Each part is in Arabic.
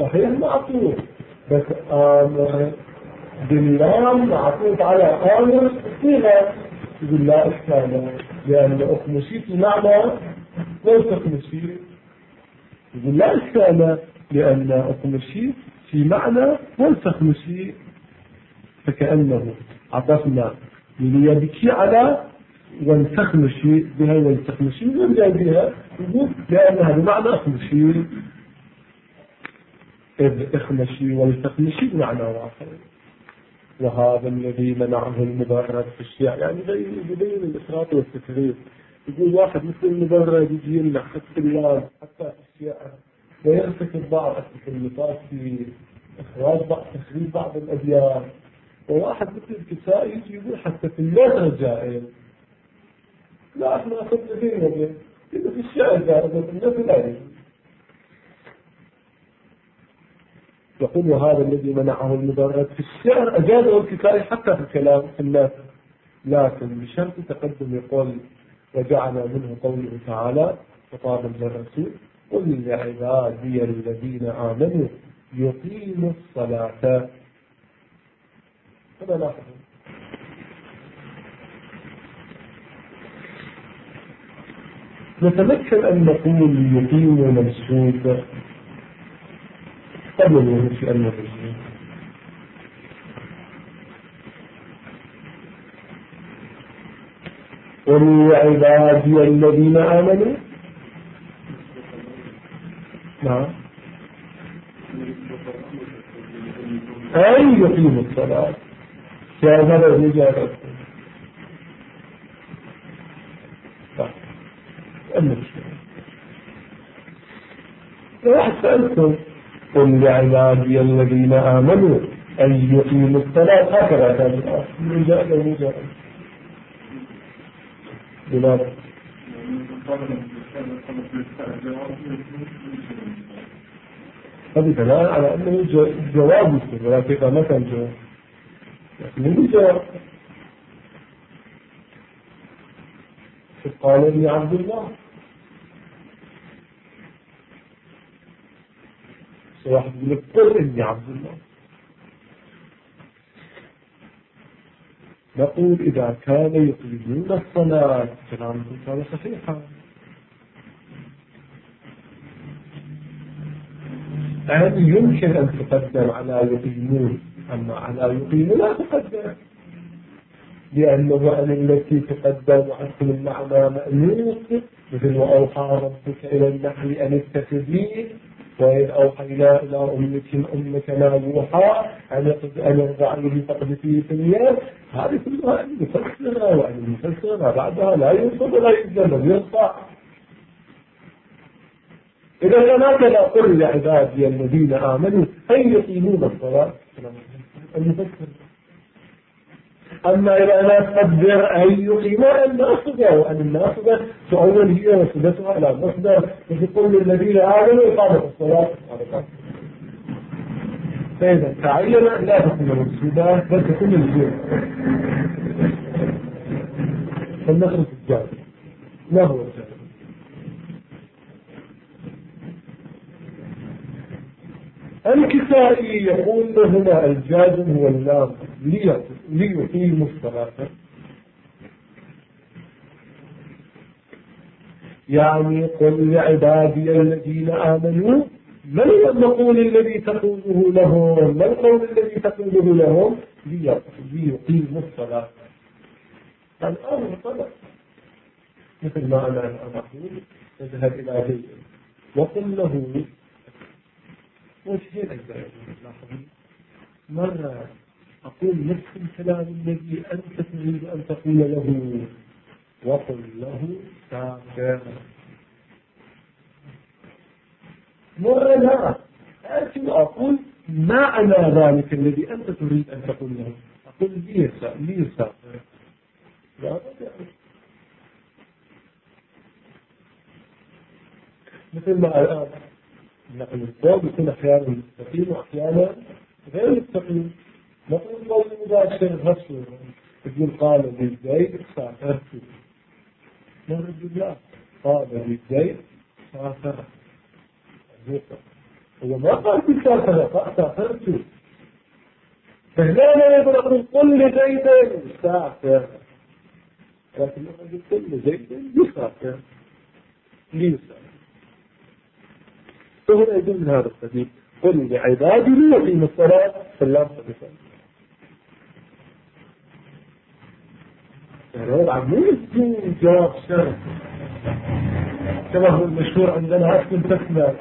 صحيح معطوف، بس آمر باللام معطوف على آمر صيغة، يقول لا إشكال، لأن أخمشي في معنى ليس أخمشي، يقول لا إشكال لأن أخمشي في معنى ليس أخمشي، فكأنه عطفنا ليبكي على والتخمشي بها، والتخمشي من جاي بها، يقول لأنها بمعنى أخمشي، إذ اخمشي والتخمشي بمعنى واحد. وهذا الذي منعه المبرد في الشيء، يعني يبين الإفراط والتفريط. يقول واحد مثل المبرد يجي يمنع حتى اللام حتى في الشيء، ويرتكب بعض التفريطات في إخراج بعض تخريج بعض الأديان. وواحد مثل الكسائي يجي يقول حتى في النثر جائز، لا احنا أخذنا ديننا إذا في الشعر جائز في النثر لا يجوز. يقول وهذا الذي منعه المبرد في الشعر أجازه الكسائي حتى في الكلام في الناس، لكن بشرط تقدم يقول وجعل منه قوله تعالى خطابا للرسول قل لعبادي الذين آمنوا يقيموا الصلاة. هذا لاحظ. نتمكن أن نقول يقيموا منسوب قبل الورود في المرجع، ولعبادي الذين آمنوا. نعم، أي يقيموا الصلاة يا هذا الرجال. لو واحد سألتم قل لعبادي الذين آمنوا أن يقيموا الصلاة، هكذا كان الرجال والرجال بلاد. هذا دلالة على أنه جواب يصير، ولكن ما كان جواب، لكن جواب. قال لي عبد الله، واحد يقول لك قل إني عبد الله. نقول إذا كان يقيمون الصلاة كلامكم كان صحيحا، يعني يمكن أن تقدم على يقيمون، أما على يقيمون لا تقدم، لأنه أن التي تقدم وعدكم المعنى مألوف، مثل وأوحى ربك إلى النحل أن اتخذيه وإذ أوحينا إلى أمك ما يوحى أن ارضعيه فاقذفيه في المياه. هذه كلها المفسرة، وأن المفسرة بعدها لا ينصب ولا يجزم يرفع. إذا كان هكذا قل لعبادي الذين آمنوا أن يقيمون الصلاة المفسر. أما إذا أنا أقدر أن يقيموا الناصبة، وأن الناصبة تؤول هي وصلتها على المصدر، وتقول للذين آمنوا إقامة الصلاة. فإذا تعين لا تكون منصوبة بل تكون الجنة. فلنخرج الجانب، ما هو الجانب؟ الكسائي يقول هنا الجازم هو اللام ليقيموا الصلاة، يعني قل لعبادي الذين آمنوا. ما المقول الذي تقوله لهم؟ ما القول الذي تقوله لهم؟ ليقيموا الصلاة. الأمر طلب، مثل ما أنا أقول تذهب إلى بيت وقل له وجهين أجزاء. مرة أقول نفس الكلام الذي أنت تريد أن تقول له، وقل له سافر. مرة لا أتي أقول معنى ذلك الذي أنت تريد أن تقول له، أقول لي سافر. مثل ما الآن نقل الضوء يكون أحيانا مستقيم وأحيانا غير مستقيم. نقل الضوء المباشر نفسه يقول قال للزيد سافرت، مرة لا قال للزيد سافر. هو ما قال في سافرت. فهنا لا يقول قل لزيد سافر، لكن قل لزيد يسافر ليسافر. فهنا يدل من هذا القبيل قل لعبادي يقيموا الصلاة فاللام صدفا. يعني هذا مو يكون جواب شرط كما هو المشهور عندنا أصل تسمى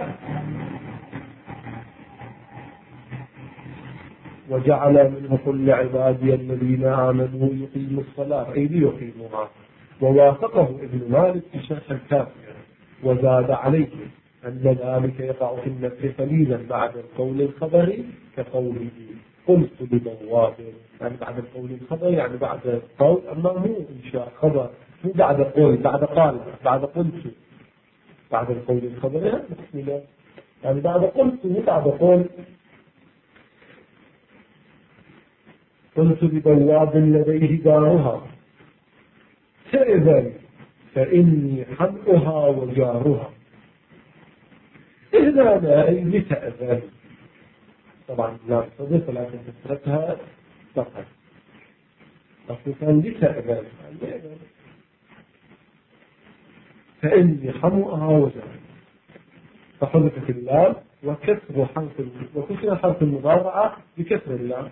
وجعل منه قل لعبادي الذين آمنوا يقيموا الصلاة أي ليقيموها. ووافقه ابن مالك في شرح الكافية وزاد عليه أن ذلك يقع في النفس قليلا بعد القول الخبري كقوله قلت لبواب، يعني بعد القول الخبري يعني بعد القول، أما مو إنشاء خبر، مو بعد القول، بعد قال، بعد قلت، بعد القول الخبري يعني بعد قلت مو بعد قول. قلت لبواب لديه دارها فإذا فإني حمئها وجارها. إذا لا أي لتأذن، طبعا لا صدق لكن كثرتها فقط، أصل كان لتأذن فإني حمئها وجارها، فحذفت اللام وكسر حرف المضارعة بكسر اللام.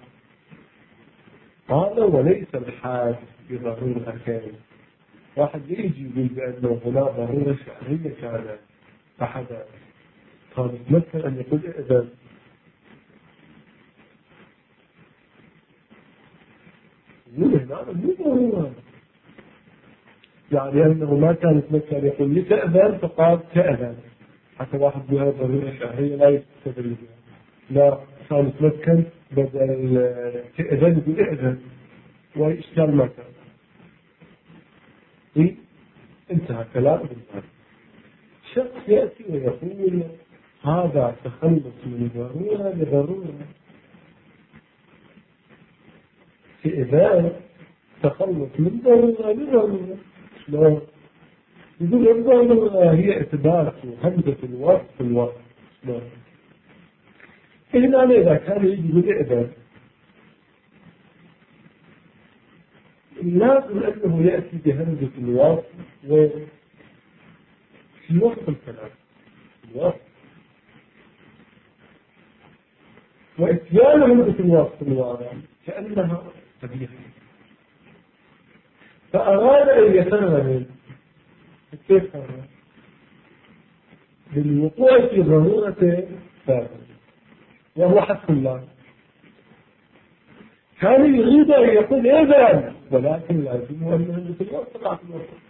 قال وليس الحادث بضرورة كامل. واحد يجي يقول بأنه هنا ضرورة شرعية كان أحد قال مثل أن يقول إذن هنا مو ضرورة، يعني أنه ما كان يتمثل يقول لي تأذن فقال تأذن، حتى واحد بها ضرورة شرعية لا يستدل بها، لا كان يتمكن بدل تأذن يقول إذن وإشكال ما كان. انتهى كلام ابن مالك. شخص يأتي ويقول هذا تخلص من ضرورة لضرورة، في إذن تخلص من ضرورة لضرورة. شلون؟ يقول الضرورة هي إثبات همزة الوصف في الوصف. شلون؟ هنا إذا كان يجي يقول إذن لازم أنه يأتي بهمزة الوصف في وسط الكلام، الوصف، وإتيان همزة الوصف الواضح كأنها قبيحة، فأراد أن يتغنى كيف هذا؟ بالوقوع في ضرورة ثابتة وهو حذف الله. كان يريد أن يقول إذن ولكن لازم أن همزة الوصف تقع في الوصف،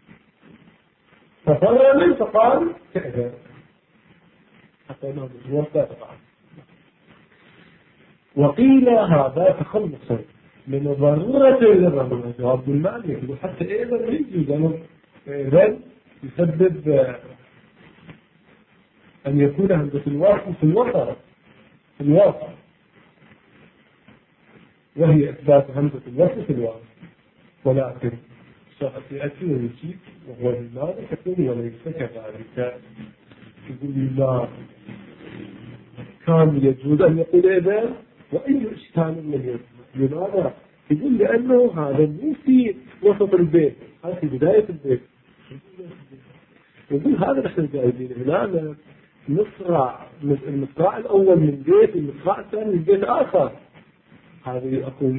فصار من فقال كأذن حتى أنه بالوصف لا تقع. وقيل هذا تخلص من ضرورة للضرورة. جواب المعنى يقول حتى إذن يجوز أنه إذن يسبب أن يكون همزة الوصف في الوسط في الوصف، وهي إثبات همزة الوصف في الوصف. ولكن شخص يأتي ويجيب وهو المعنى يقول وليس كذلك، يقول لا كان يجوز أن يقول إذن وأي إشكال من يسمى. لماذا؟ يقول لأنه هذا مو في وسط البيت، هذا في بداية البيت. يقول هذا نحن جايبين هنا مصرع، المصراع الأول من بيت، المصراع الثاني من بيت آخر. هذه أقول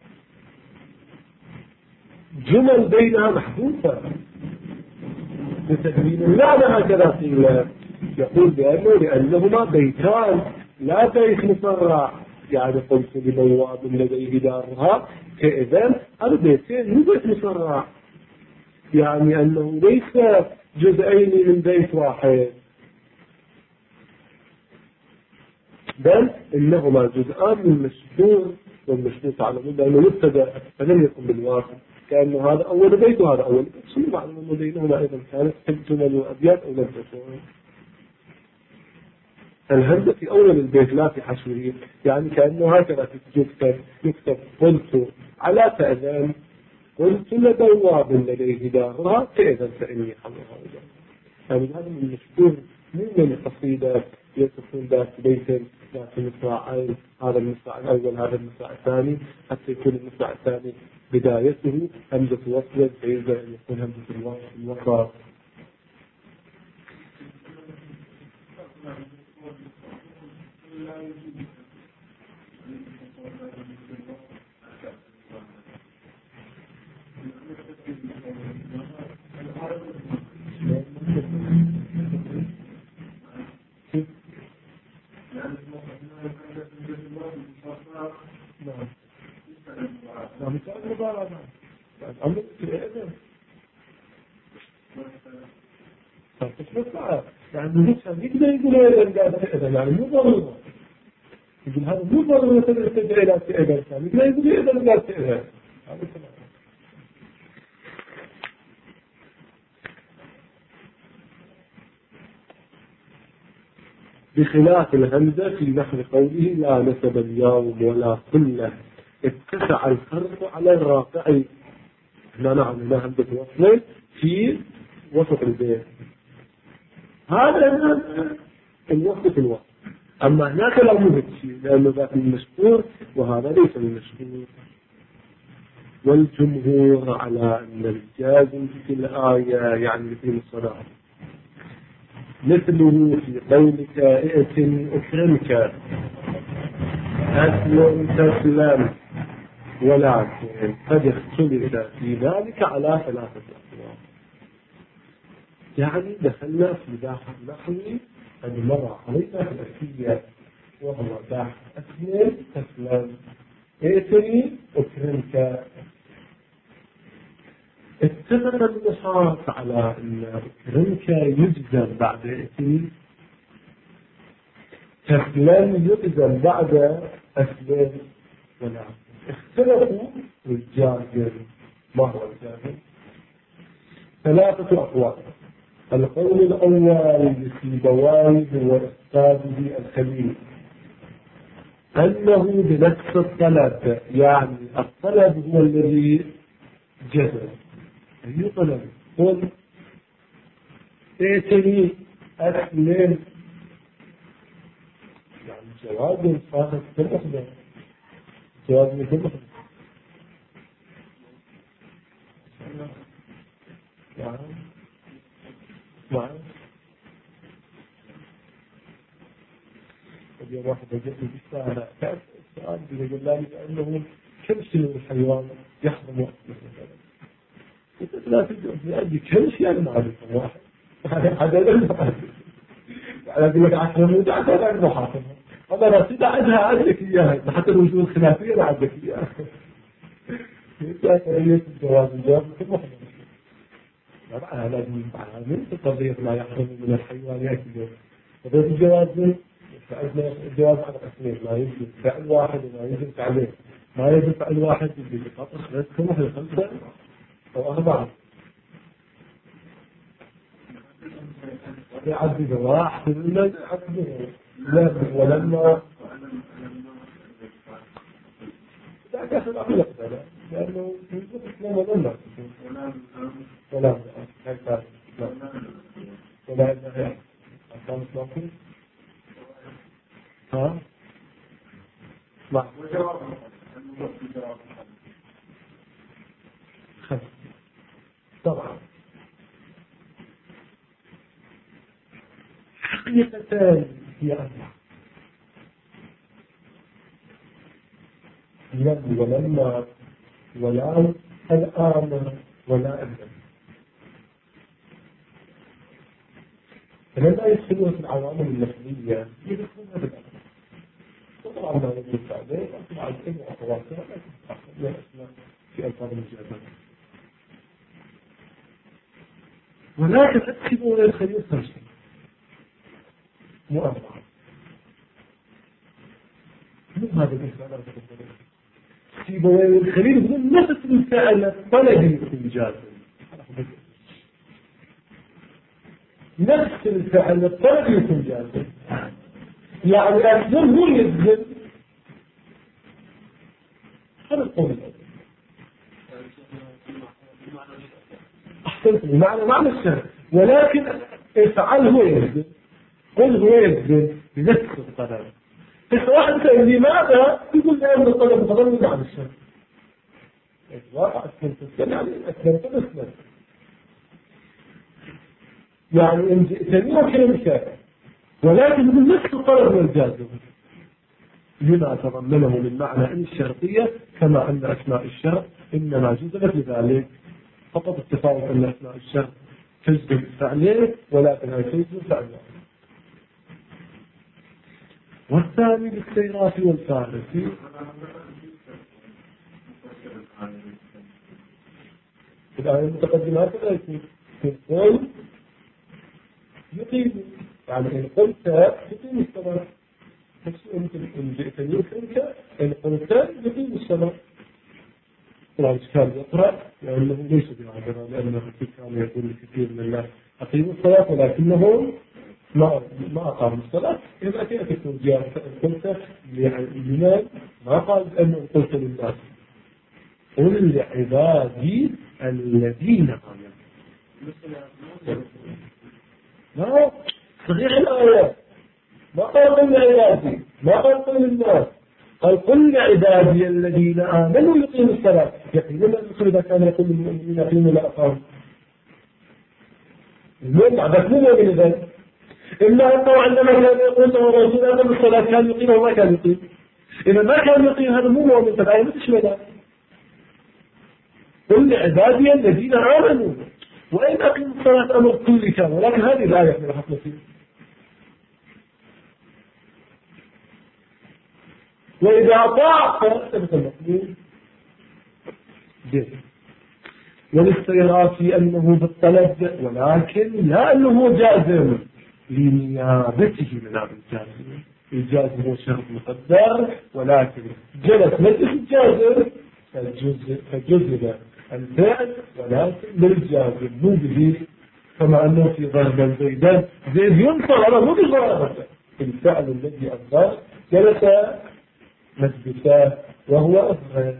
جمل بينها محذوفة لتكوين المعنى. هكذا قيل، يقول لأنهما بيتان لا بيت مصرع، يعني قلت لبواب لديه دارها كإذن البيتين مو بيت مصرع، يعني أنه ليس جزئين من بيت واحد، بل إنهما جزءان من مشهور، والمشهور تعلمون لأنه مبتدأ فلم يكن بالواقع، كأنه هذا أول بيت وهذا أول بيت. شنو معنى أنه بينهما أيضا كانت جمل وأبيات أو لم تكن؟ الهمزة في أول البيت لا في حشوه، يعني كأنه هكذا يكتب قلت على تأذن، قلت لبواب لديه دارها فإذا فإني حملها وجارها. يعني هذا من المشهور من القصيدة يكون ذات بيتين ذات مصراعين، هذا المصراع الأول هذا المصراع الثاني، حتى يكون المصراع الثاني بدايته همزة وصل فيجب أن يكون همزة الوسط. يعني مو ضرورة يقول هذا مو ضرورة ترجع إلى فئة ثانية، لا يقول إلى فئة. بخلاف الهمزة في نحو قوله لا نسب اليوم ولا كله اتسع الفرق على الراقعين. هنا نعم هنا همزة وصل في وسط البيت، هذا الوسط الوسط. أما هناك لا يوجد شيء لأنه ذاك المشهور وهذا ليس المشهور. والجمهور على أن الجازم في الآية يعني في الصلاة مثله في قولك ائت أكرمك أسلم تسلم، ولكن قد اختلف في ذلك على ثلاثة أقوال. يعني دخلنا في داخل نحوي قد مر علينا في الأسئلة، وهو داخل أسلم تسلم ائتني أكرمك. اتفق النصارى على أن أكرمك يجزم بعد ائتني، تسلم يجزم بعد أسلم، ولا اختلفوا الجازم. ما هو الجازم؟ ثلاثة أقوال. القول الأول لسيبويه وأستاذه الخليل أنه بنفس الطلب، يعني الطلب هو الذي جزم. أي طلب؟ قل ائتني أسلم، يعني جواب صاحب كل جواب من كل نعم. اليوم واحد يجب بالساعة السؤال يقول لي أنه كم شيء الحيوان يحرم وقت لا تجد لأجي كم شيء أنا معرفة واحد عددا معرفة على ذلك 10 موت عددا محاكمة. أنا رصيد عدها عدك إياها حتى الوجود الخلافية أنا عدك إياها. إذا كريت الجواب كم محرم طبعا لازم ينفعها من قضية لا يحرم من الحيوانات اليوم. قضية الجواز فعلنا الجواز على قسمين، ما يجب فعل واحد وما يجب فعلين. ما يجب فعل واحد يجب قطع خلصكم وحي 5 أو 4 يعدد واحد إلا يعدد لا ولما لا كسر أقل لأنه يجب إسلام ولما ولا ولا ها؟ ما طبعا حقيقتان هي أربع، لم ولما ولا الآن ولا أبدا. فلا يدخلون في العوامل اللفظية، يدخلون في الأمر. وطبعا ما يجب عليه أطلع الإبن وأخواتها لا أسماء في ألفاظ المجازات، ولكن أدخلوا إلى الخليل 5 مو 4. مو هذا الإنسان سيبويه الخليل يقول نفس الفعل الطلبي في الجازم، نفس الفعل الطلبي في الجازم، يعني أجزم هو يجزم. هذا القول أحسنت معنى الشرع، ولكن افعل هو يجزم، قل هو يجزم، بنفس الطلب. فسواء أنت لماذا تقول لأن الطلب متضمن عن الشرط. واقع أسلمت السلام يعني أسلمت الإسلام. يعني إن جئتني وكلمك ولكن بنفس الطلب والجازم لما تضمنه من معنى إن الشرطية كما أن أسماء الشرط إنما جزمت لذلك فقط التفاوت أن أسماء الشرط تجزم فعليه ولكنها تجزم فعليه. والثاني بالسيرات والفارسي الآية المتقدمة هكذا يكون قل يقيم يعني إن قلت يقيم الصلاة إن جئتني وكلمك إن قلت يقيم الصلاة. طبعا كان يقرأ لأنه ليس بعذرا لأنه كان يقول لكثير من الناس أقيموا الصلاة ولكنهم ما أقاموا الصلاة. إذا كانت التوجيه قلت لمن ما قال أنه قلت للناس قل لعبادي الذين آمنوا. لا صحيح الآية ما قال قل لعبادي ما قال قل للناس قال قل لعبادي الذين آمنوا يقيموا الصلاة. يقيمون الرسول إذا كان يقول المؤمنين يقيموا لا أقاموا المؤمن عبد مو مؤمن ذلك إلا أنه عندما كان يقول له الرسول أقم الصلاة كان يقيم وما كان يقيم. إذا ما كان يقيم هذا مو مؤمن فالآية ما تشمل هذا. قل لعبادي الذين آمنوا وإن أقيموا الصلاة أمر كل كان ولكن هذه الآية من الحكم فيه. وإذا أطاع فأثبت المقبول به. وللسيرات أنه بالطلب ولكن لا أنه جازم لنيابته من هذا الجازم. الجازم هو شرط مقدر ولكن جلس مجلس الجازم فجزم الفعل ولكن للجازم مو به كما أنه في ضرب زيدان زيد ينصر على مو بضرب الفعل الذي أنصر جلس مجلسا وهو أفضل.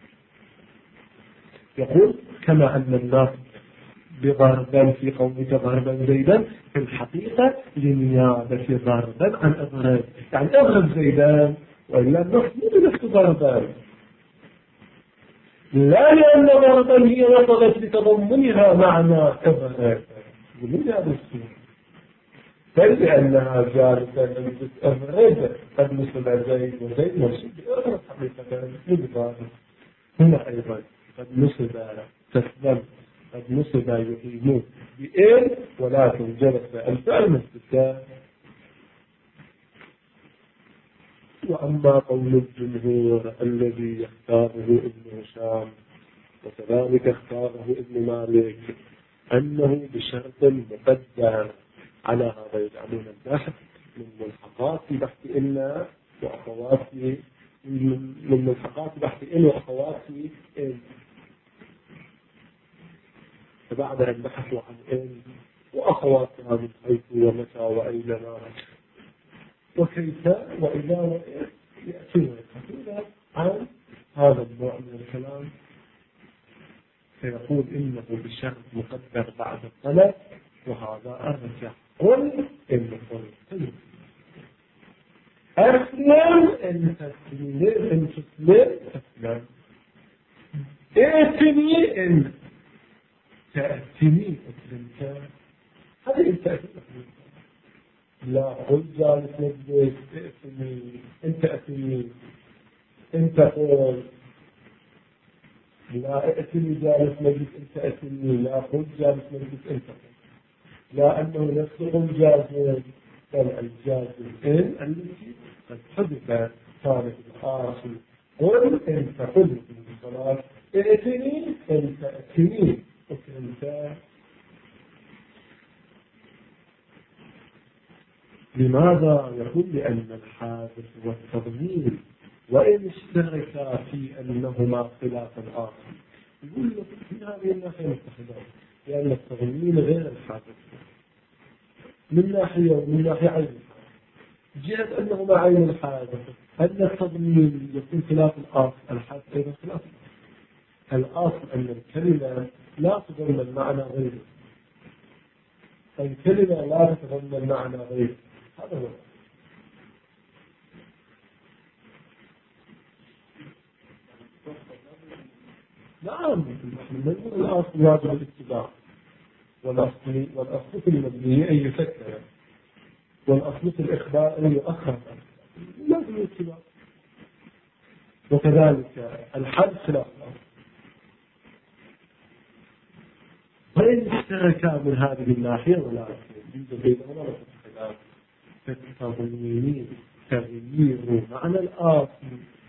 يقول كما أن الناس بضربا في قومك ضربا زيدا في الحقيقة لنيابة ضربا عن أضرب يعني أضرب زيدان وإلا النص مو بنفس ضربا لا لأن ضربا هي وصلت لتضمنها معنى أضرب ومن هذا السنة بل لأنها جالسة مجلس أضرب قد مثل زيد وزيد مرسول بأضرب حقيقة مو هنا أيضا قد نصب تسلم قد نصب يقيمون بإن ولكن جلس الفعل مستثنى. وأما قول الجمهور الذي يختاره ابن هشام وكذلك اختاره ابن مالك أنه بشرط مقدر على هذا يجعلون البحث من ملحقات بحث إلا وأخوات من ملحقات بحث إن وأخوات إن فبعدها البحث عن إن وأخواتها من حيث ومتى وأينما وكيف وإذا وإن يأتون يبحثون عن هذا النوع من الكلام. فيقول إنه بالشرط مقدر بعد الطلب وهذا أرجع قل إن قل أسلم إن تسلم إن تسلم أسلم ائتني إن تأتني أسلمت هذه إن تأتني أسلمت لا قل جالس مجلس ائتني إن تأتني إن تقول لا ائتني جالس مجلس إن تأتني لا قل جالس مجلس إن تقول لا أنه نفس قل جالس بل الجازم إن التي قد حدث كانت الآخر قل إن تقل في الصلاة ائتني إن تأتني أنت. لماذا؟ يقول لأن الحادث والتضمين وإن اشتركا في أنهما خلاف آخر. يقول لك في هذه الناحية متحدة لأن التضمين غير الحادث من ناحية ومن ناحية عين جهة أنهما عين الحادث أن التضمين يكون خلاف الآخر الحادث أيضا خلاف الآخر أن الكلمة لا تضمن معنى غيره الكلمة لا تتضمن معنى غيره هذا هو نعم من الأصل واجب الاتباع، والأصل في المبني أن يفكر، والأصل في الإخبار أن يؤخر، لازم الاتباع. وكذلك الحد خلاف الأصل. وإن اشتركا من هذه الناحية ولا يوجد بينهما خلاف كالتضمين تغيير معنى الآصل،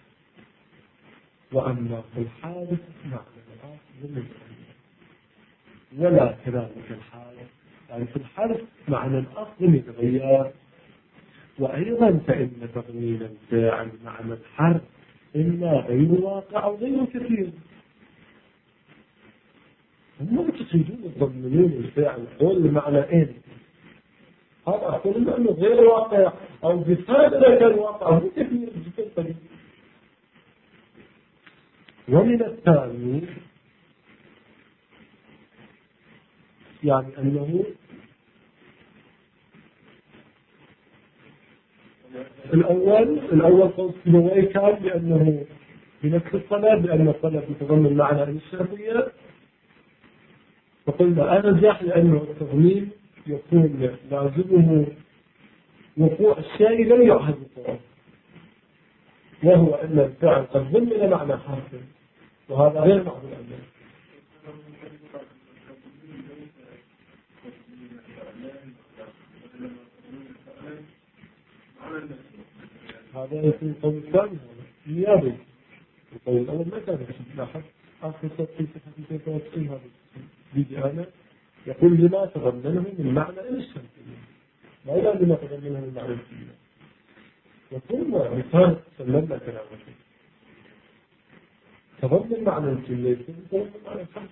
وأما في الحادث معنى الآصل ولا كذلك الحادث، يعني في الحادث معنى الأصل يتغير. وأيضا فإن تضمين الفاعل معنى الحرف إما غير واقع أو غير كثير. هم تريدون يضمنون الفاعل قول معنى إن، هذا أقول أنه غير واقع أو بفادة الواقع أو كثير جدا قليل. ومن الثاني يعني أنه الأول قول سيبويه كان بأنه بنفس الطلب، لأن الطلب يتضمن معنى الشرطية، فقلنا أرجح لأنه التضمين يكون لازمه وقوع الشيء لم يعهد وقوعه، وهو أن الفعل قد ضمن معنى حرف، وهذا غير معقول عنه. هذا يكون قول الثاني نيابي. القول الأول ما كان لاحظ آخر سطر في صفحة 293 هذا بيجي أنا يقول لما تضمنه من معنى الشرطية، لا إلا لما تضمنه من معنى الشرطية. وثم مثال سلمنا كلامه تضمن معنى الجملة تضمن معنى الحرف.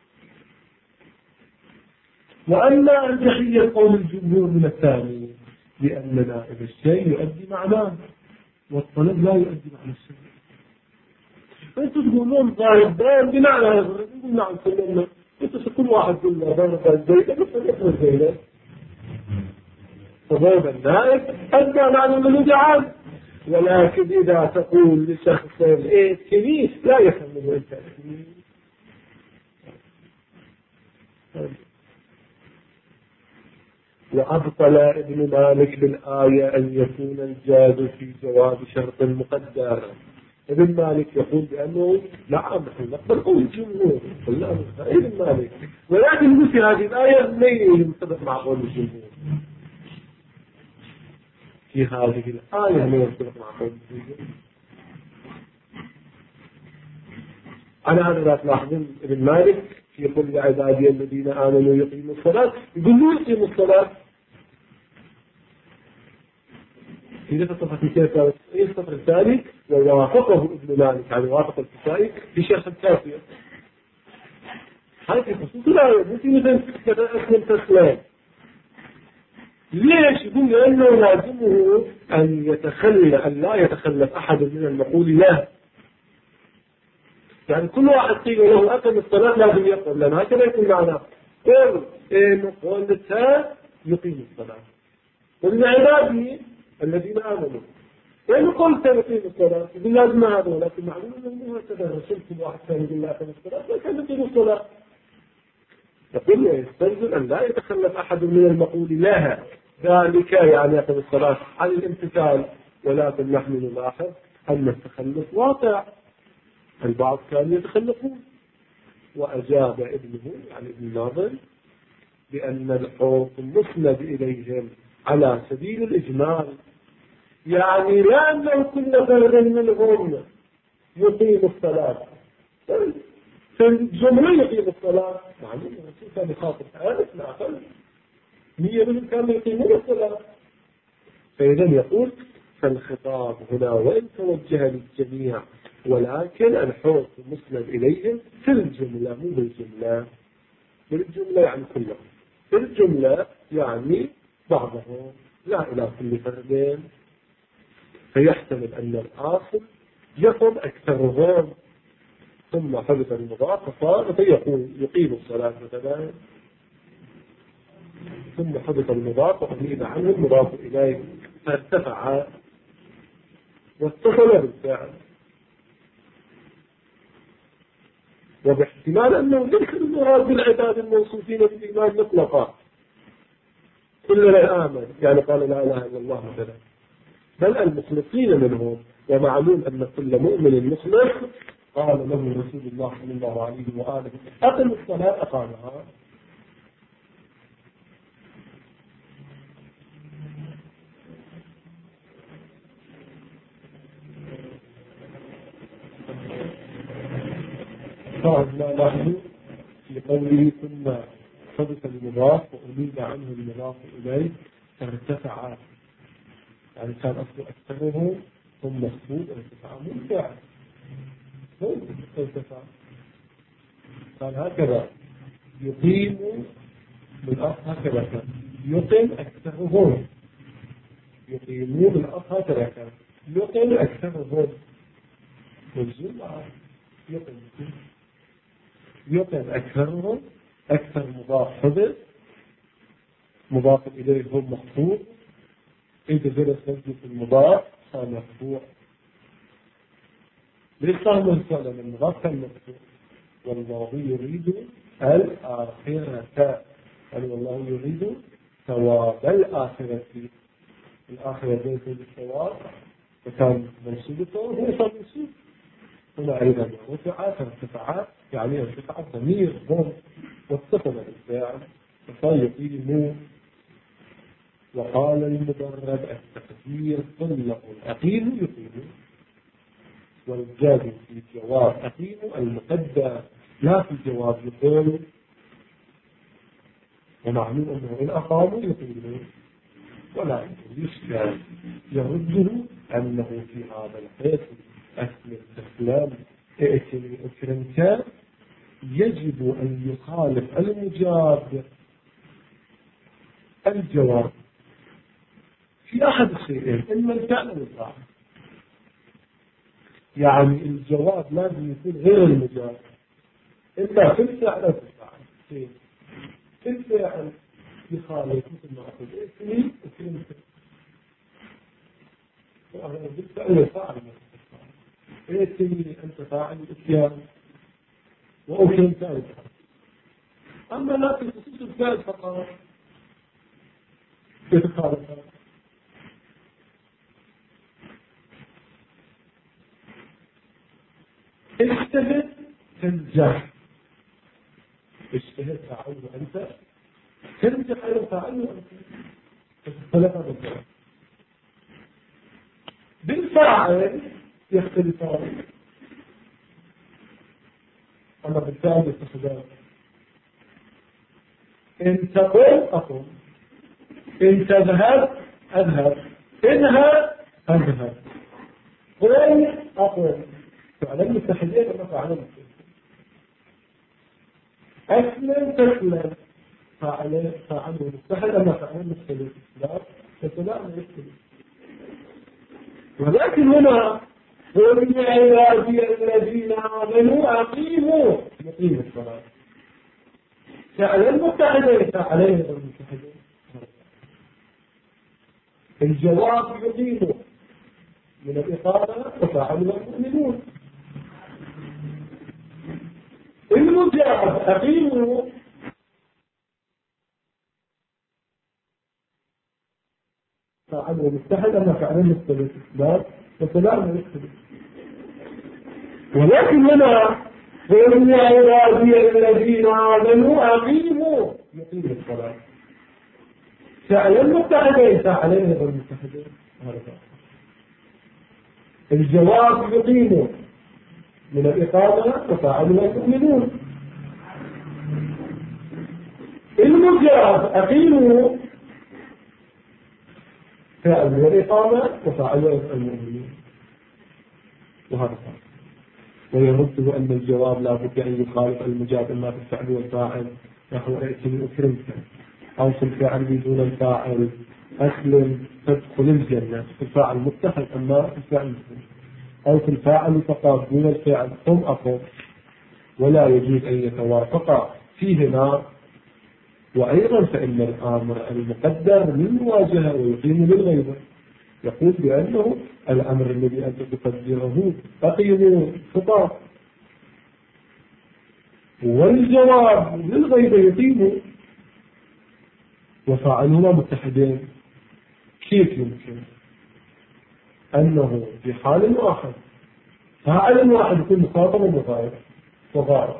وأما أرجحية قول الجمهور من الثاني لأن نائب الشيء يؤدي معناه والطلب لا يؤدي معنى الشيء. فأنتوا تقولون ضارب بمعنى يقول نعم سلمنا، أنتوا كل واحد يقول له ضارب الزيدة مثل اسم الزيدة، فضرب النائب أدى معنى من جعل. ولكن إذا تقول لشخص إيه كنيس لا يفهم أنت وأبطل ابن مالك بالآية أن يكون الجاز في جواب شرط مقدر. ابن مالك يقول بأنه نعم نحن نقبل قول الجمهور، قلنا ابن مالك، ولكن مثل هذه الآية لا ينطبق مع قول الجمهور. في هذه الآية لا ينطبق مع قول الجمهور. على هذا لا تلاحظون ابن مالك يقول لعبادي الذين آمنوا يقيموا الصلاة، يقولوا يقيموا الصلاة في نفس الصفحة 293 السطر الثاني. ووافقه ابن مالك يعني وافق الكسائي في شرح الكافية. هذه خصوص الآية مو في مثل أسلم تسليم. ليش؟ يقول لأنه لازمه أن لا يتخلف أحد من المقول له. يعني كل واحد قيل له أقم الصلاة لازم يقول، لأن هكذا يكون معناه قل إن قلتها يقيم الصلاة. ومن عبادي الذين آمنوا وإن قلت يقيم الصلاة يقول لازم هذا، ولكن معلوم أنه هكذا رسول كل واحد ثاني يقول لا أقم الصلاة لكن يقيم الصلاة. يقول يستلزم أن لا يتخلف أحد من المقول لها ذلك يعني أقم الصلاة عن الامتثال. ولكن نحن نلاحظ أن التخلف واقع، البعض كانوا يتخلفون. وأجاب ابنه يعني ابن ناظر بأن الحكم مسند إليهم على سبيل الإجمال، يعني لا أنه كل فرد منهم يقيم الصلاة، فالجملة يقيم الصلاة معلومة الرسول كان يخاطب آلف لا أقل 100 منهم كانوا يقيمون الصلاة. فإذا يقول فالخطاب هنا وإن توجه للجميع ولكن الحكم مسند إليهم في الجملة مو بالجملة. بالجملة يعني كلهم، في الجملة يعني بعضهم لا إلى كل فردين. فيحتمل أن الآخر يقوم أكثرهم ثم حدث المضاف فصار فيقول يقيم الصلاة مثلا، ثم حدث المضاف وقيل عنه المضاف إليه فارتفع واتصل بالفعل. وباحتمال أنه ليس المراد بالعباد الموصوفين بالإيمان مطلقا كل لا آمن يعني قال لا إله إلا الله مثلا، بل المخلصين منهم. ومعلوم أن كل مؤمن مخلص قال له رسول الله صلى الله عليه وآله أقم الصلاة أقامها. فأنا لاحظوا في قوله ثم حدث المضاف وأميد عنه المضاف إليه فارتفع، يعني كان أصل أكثره ثم مخفوض ارتفع منفعل ارتفع. قال هكذا يقيم بالأصل هكذا كان يقيم أكثرهم، يقيمون بالأصل هكذا كان يقيم أكثرهم والجمعة يقيم أكثرهم، أكثر مضاف حدث مضاف إليه هم مخفوض، إذا جلس نجد المضاف صار مرفوع. ليش صار مرفوع؟ لأن المضاف كان مرفوع. والله يريد الآخرة، يعني والله يريد ثواب الآخرة. الآخرة زي الثواب وكان منصوب الثواب هو صار منصوب. هنا أيضا رفعات ارتفاعات يعني ارتفاعات ضمير هم واتصل بالفعل فصار يقيم. وقال المدرب التقدير طلق أقيم يقيم، والجاد في الجواب أقيم المقدر لا في الجواب يقول. ومعلوم أنه إن أقاموا يقيمون ولا يشكل يرده أنه في هذا الحيث أسل الاستسلام ائتني أكرمك يجب أن يخالف المجاب الجواب في أحد الشيئين، إما الفعل أو الفاعل. يعني الجواب لازم يكون غير المجاب، إلا في الفعل أو في الفاعل. في الفعل يخالف مثل ما أقول ائتني أكرمك، بالفعل الفاعل ائتني أنت فاعل الإتيان وأكرمك أنت. أما لا في خصوص الفعل فقط يتخالف. اجتهد تنجح، اجتهد فاعل أنت تنجح أيضا فاعل أنت ثلاثة بالفعل. بالفاعل يختلفان، أما بالفعل يتخذان. إن تقوم أقوم، إن تذهب أذهب، إنها أذهب، قوم أقوم. فعلا مستحيلين ولا فعلا أسلم تسلم، فعله مستحيل أما فعلا مستحيل لا فسلام يستحيل. ولكن هنا قل يا عبادي الذين آمنوا أقيموا يقيم الصلاة. فعلا مستحيلين فعليه المستحيلين. الجواب يقيموا من الإقامة وفعلوا المؤمنون. المجاب أقيموا فعلوا مستحيل أما فعلوا مستحيل لا وسلام يستحيل. ولكن هنا قل يا عبادي الذين آمنوا أقيموا يقيم الصلاة. فعلا مستحيلين فعليه المستحيلين. الجواب يقيموا من الإقامة وفعلوا المؤمنون. المجاب أقيموا فعلوا الإقامة وفعلوا المؤمنون. وهذا صحيح. ويرده أن الجواب لا بد أن يخالف المجاب إما في الفعل والفاعل، نحو ائتني أكرمك، أو في الفعل بدون الفاعل أسلم تدخل الجنة، في الفاعل متحد أما في الفعل متحد، أو في الفاعل فقط دون الفعل هم أقوم. ولا يجوز أن يتوافقا فيهما. وأيضا فإن الأمر المقدر للمواجهة ويقيم للغيبة، يقول بأنه الأمر الذي أنت تقدره أقيموا خطاب والجواب للغيبة يقيم، وفاعلهما متحدين. كيف يمكن أنه في حال واحد فاعل واحد يكون مخاطب وغائب؟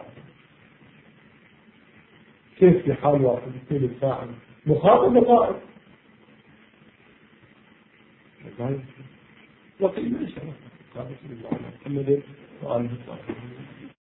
كيف في حال واحد يكون الفاعل مخاطب وغائب؟ وقيل إن شاء الله.